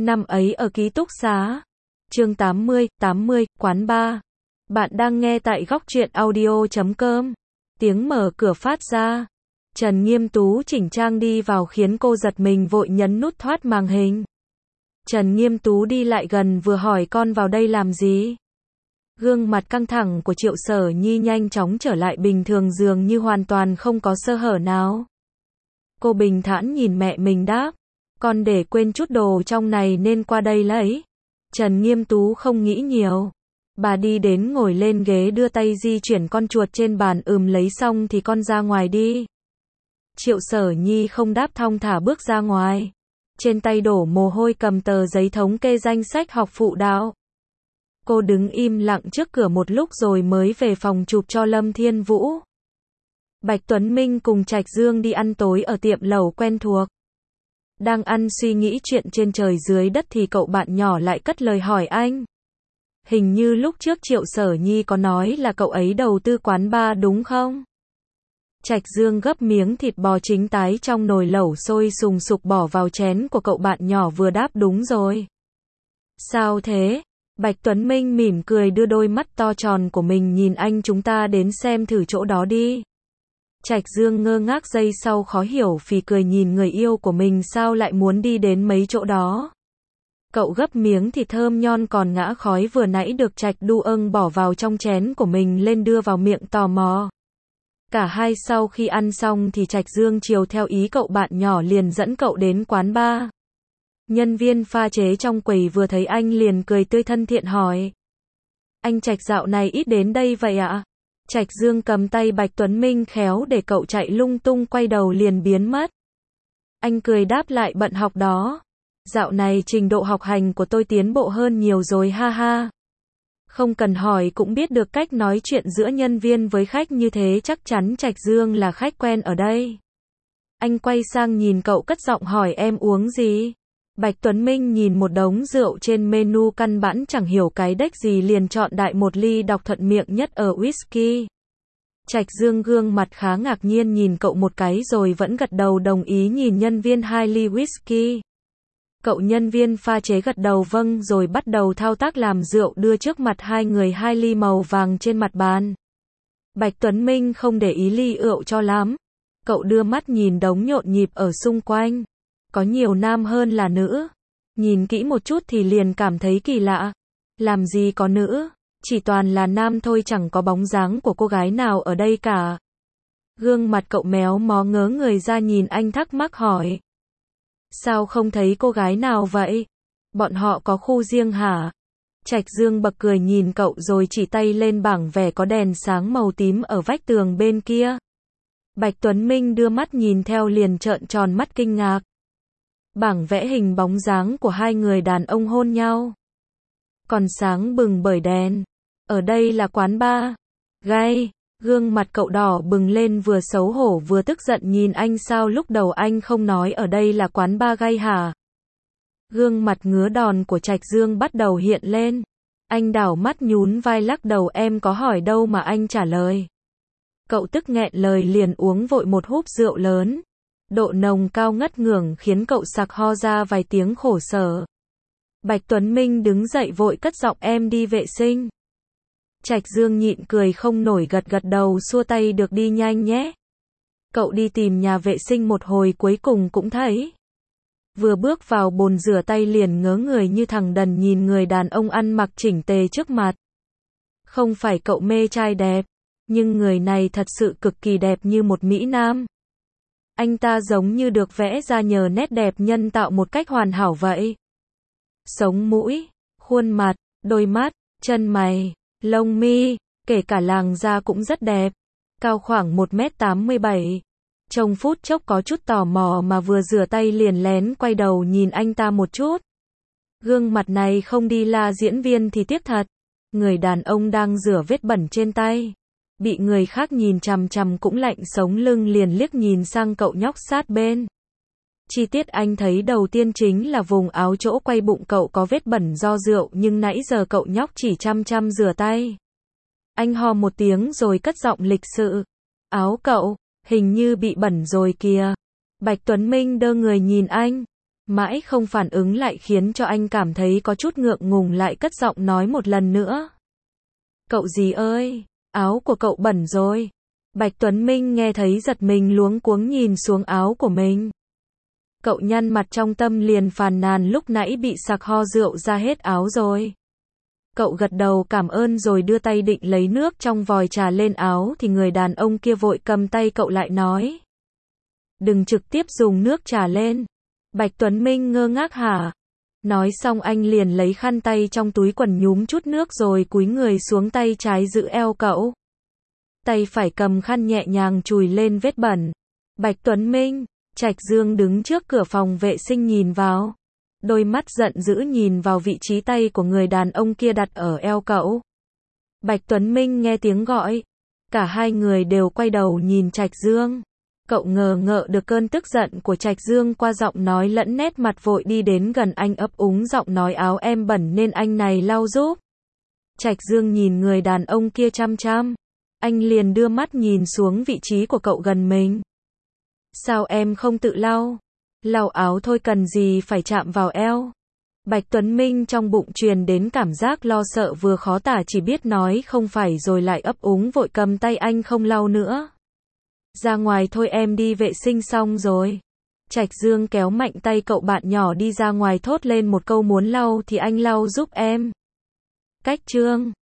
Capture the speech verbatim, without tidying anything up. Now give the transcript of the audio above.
Năm ấy ở ký túc xá. Chương tám mươi, tám mươi, quán bar. Bạn đang nghe tại góc truyện audio chấm com. Tiếng mở cửa phát ra. Trần Nghiêm Tú chỉnh trang đi vào khiến cô giật mình vội nhấn nút thoát màn hình. Trần Nghiêm Tú đi lại gần vừa hỏi con vào đây làm gì? Gương mặt căng thẳng của Triệu Sở Nhi nhanh chóng trở lại bình thường dường như hoàn toàn không có sơ hở nào. Cô bình thản nhìn mẹ mình đáp. Con để quên chút đồ trong này nên qua đây lấy. Trần Nghiêm Tú không nghĩ nhiều. Bà đi đến ngồi lên ghế đưa tay di chuyển con chuột trên bàn ừm lấy xong thì con ra ngoài đi. Triệu Sở Nhi không đáp thong thả bước ra ngoài. Trên tay đổ mồ hôi cầm tờ giấy thống kê danh sách học phụ đạo. Cô đứng im lặng trước cửa một lúc rồi mới về phòng chụp cho Lâm Thiên Vũ. Bạch Tuấn Minh cùng Trạch Dương đi ăn tối ở tiệm lẩu quen thuộc. Đang ăn suy nghĩ chuyện trên trời dưới đất thì cậu bạn nhỏ lại cất lời hỏi anh. Hình như lúc trước Triệu Sở Nhi có nói là cậu ấy đầu tư quán bar đúng không? Trạch Dương gấp miếng thịt bò chính tái trong nồi lẩu sôi sùng sục bỏ vào chén của cậu bạn nhỏ vừa đáp đúng rồi. Sao thế? Bạch Tuấn Minh mỉm cười đưa đôi mắt to tròn của mình nhìn anh, chúng ta đến xem thử chỗ đó đi. Trạch Dương ngơ ngác giây sau khó hiểu phì cười nhìn người yêu của mình sao lại muốn đi đến mấy chỗ đó. Cậu gấp miếng thịt thơm nhon còn ngã khói vừa nãy được Trạch Đu âng bỏ vào trong chén của mình lên đưa vào miệng tò mò. Cả hai sau khi ăn xong thì Trạch Dương chiều theo ý cậu bạn nhỏ liền dẫn cậu đến quán bar. Nhân viên pha chế trong quầy vừa thấy anh liền cười tươi thân thiện hỏi. Anh Trạch dạo này ít đến đây vậy ạ? Trạch Dương cầm tay Bạch Tuấn Minh khéo để cậu chạy lung tung quay đầu liền biến mất. Anh cười đáp lại bận học đó. Dạo này trình độ học hành của tôi tiến bộ hơn nhiều rồi ha ha. Không cần hỏi cũng biết được cách nói chuyện giữa nhân viên với khách như thế, chắc chắn Trạch Dương là khách quen ở đây. Anh quay sang nhìn cậu cất giọng hỏi em uống gì? Bạch Tuấn Minh nhìn một đống rượu trên menu căn bản chẳng hiểu cái đếch gì liền chọn đại một ly đọc thuận miệng nhất ở whisky. Trạch Dương gương mặt khá ngạc nhiên nhìn cậu một cái rồi vẫn gật đầu đồng ý nhìn nhân viên hai ly whisky. Cậu nhân viên pha chế gật đầu vâng rồi bắt đầu thao tác làm rượu đưa trước mặt hai người hai ly màu vàng trên mặt bàn. Bạch Tuấn Minh không để ý ly rượu cho lắm. Cậu đưa mắt nhìn đống nhộn nhịp ở xung quanh. Có nhiều nam hơn là nữ. Nhìn kỹ một chút thì liền cảm thấy kỳ lạ. Làm gì có nữ, chỉ toàn là nam thôi, chẳng có bóng dáng của cô gái nào ở đây cả. Gương mặt cậu méo mó ngớ người ra nhìn anh thắc mắc hỏi. Sao không thấy cô gái nào vậy? Bọn họ có khu riêng hả? Trạch Dương bật cười nhìn cậu rồi chỉ tay lên bảng vẽ có đèn sáng màu tím ở vách tường bên kia. Bạch Tuấn Minh đưa mắt nhìn theo liền trợn tròn mắt kinh ngạc. Bảng vẽ hình bóng dáng của hai người đàn ông hôn nhau. Còn sáng bừng bởi đèn. Ở đây là quán bar. Gay. Gương mặt cậu đỏ bừng lên vừa xấu hổ vừa tức giận nhìn anh, sao lúc đầu anh không nói ở đây là quán bar gay hả? Gương mặt ngứa đòn của Trạch Dương bắt đầu hiện lên. Anh đảo mắt nhún vai lắc đầu, em có hỏi đâu mà anh trả lời. Cậu tức nghẹn lời liền uống vội một húp rượu lớn. Độ nồng cao ngất ngưởng khiến cậu sặc ho ra vài tiếng khổ sở. Bạch Tuấn Minh đứng dậy vội cất giọng em đi vệ sinh. Trạch Dương nhịn cười không nổi gật gật đầu xua tay được đi nhanh nhé. Cậu đi tìm nhà vệ sinh một hồi cuối cùng cũng thấy. Vừa bước vào bồn rửa tay liền ngớ người như thằng đần nhìn người đàn ông ăn mặc chỉnh tề trước mặt. Không phải cậu mê trai đẹp, nhưng người này thật sự cực kỳ đẹp như một mỹ nam. Anh ta giống như được vẽ ra nhờ nét đẹp nhân tạo một cách hoàn hảo vậy. Sống mũi, khuôn mặt, đôi mắt, chân mày, lông mi, kể cả làn da cũng rất đẹp. Cao khoảng một mét tám mươi bảy. Trông phút chốc có chút tò mò mà vừa rửa tay liền lén quay đầu nhìn anh ta một chút. Gương mặt này không đi la diễn viên thì tiếc thật. Người đàn ông đang rửa vết bẩn trên tay. Bị người khác nhìn chằm chằm cũng lạnh sống lưng liền liếc nhìn sang cậu nhóc sát bên. Chi tiết anh thấy đầu tiên chính là vùng áo chỗ quay bụng cậu có vết bẩn do rượu nhưng nãy giờ cậu nhóc chỉ chăm chăm rửa tay. Anh ho một tiếng rồi cất giọng lịch sự. Áo cậu, hình như bị bẩn rồi kìa. Bạch Tuấn Minh đơ người nhìn anh. Mãi không phản ứng lại khiến cho anh cảm thấy có chút ngượng ngùng, lại cất giọng nói một lần nữa. Cậu gì ơi, áo của cậu bẩn rồi. Bạch Tuấn Minh nghe thấy giật mình, luống cuống nhìn xuống áo của mình. Cậu nhăn mặt, trong tâm liền phàn nàn lúc nãy bị sặc ho rượu ra hết áo rồi. Cậu gật đầu cảm ơn rồi đưa tay định lấy nước trong vòi trà lên áo thì người đàn ông kia vội cầm tay cậu lại nói. Đừng trực tiếp dùng nước trà lên. Bạch Tuấn Minh ngơ ngác hả? Nói xong anh liền lấy khăn tay trong túi quần nhúm chút nước rồi cúi người xuống, tay trái giữ eo cậu. Tay phải cầm khăn nhẹ nhàng chùi lên vết bẩn. Bạch Tuấn Minh, Trạch Dương đứng trước cửa phòng vệ sinh nhìn vào. Đôi mắt giận dữ nhìn vào vị trí tay của người đàn ông kia đặt ở eo cậu. Bạch Tuấn Minh nghe tiếng gọi. Cả hai người đều quay đầu nhìn Trạch Dương. Cậu ngờ ngợ được cơn tức giận của Trạch Dương qua giọng nói lẫn nét mặt, vội đi đến gần anh ấp úng giọng nói áo em bẩn nên anh này lau giúp. Trạch Dương nhìn người đàn ông kia chăm chăm. Anh liền đưa mắt nhìn xuống vị trí của cậu gần mình. Sao em không tự lau? Lau áo thôi cần gì phải chạm vào eo? Bạch Tuấn Minh trong bụng truyền đến cảm giác lo sợ vừa khó tả, chỉ biết nói không phải rồi lại ấp úng vội cầm tay anh không lau nữa. Ra ngoài thôi, em đi vệ sinh xong rồi. Trạch Dương kéo mạnh tay cậu bạn nhỏ đi ra ngoài, thốt lên một câu muốn lau thì anh lau giúp em. Cách chương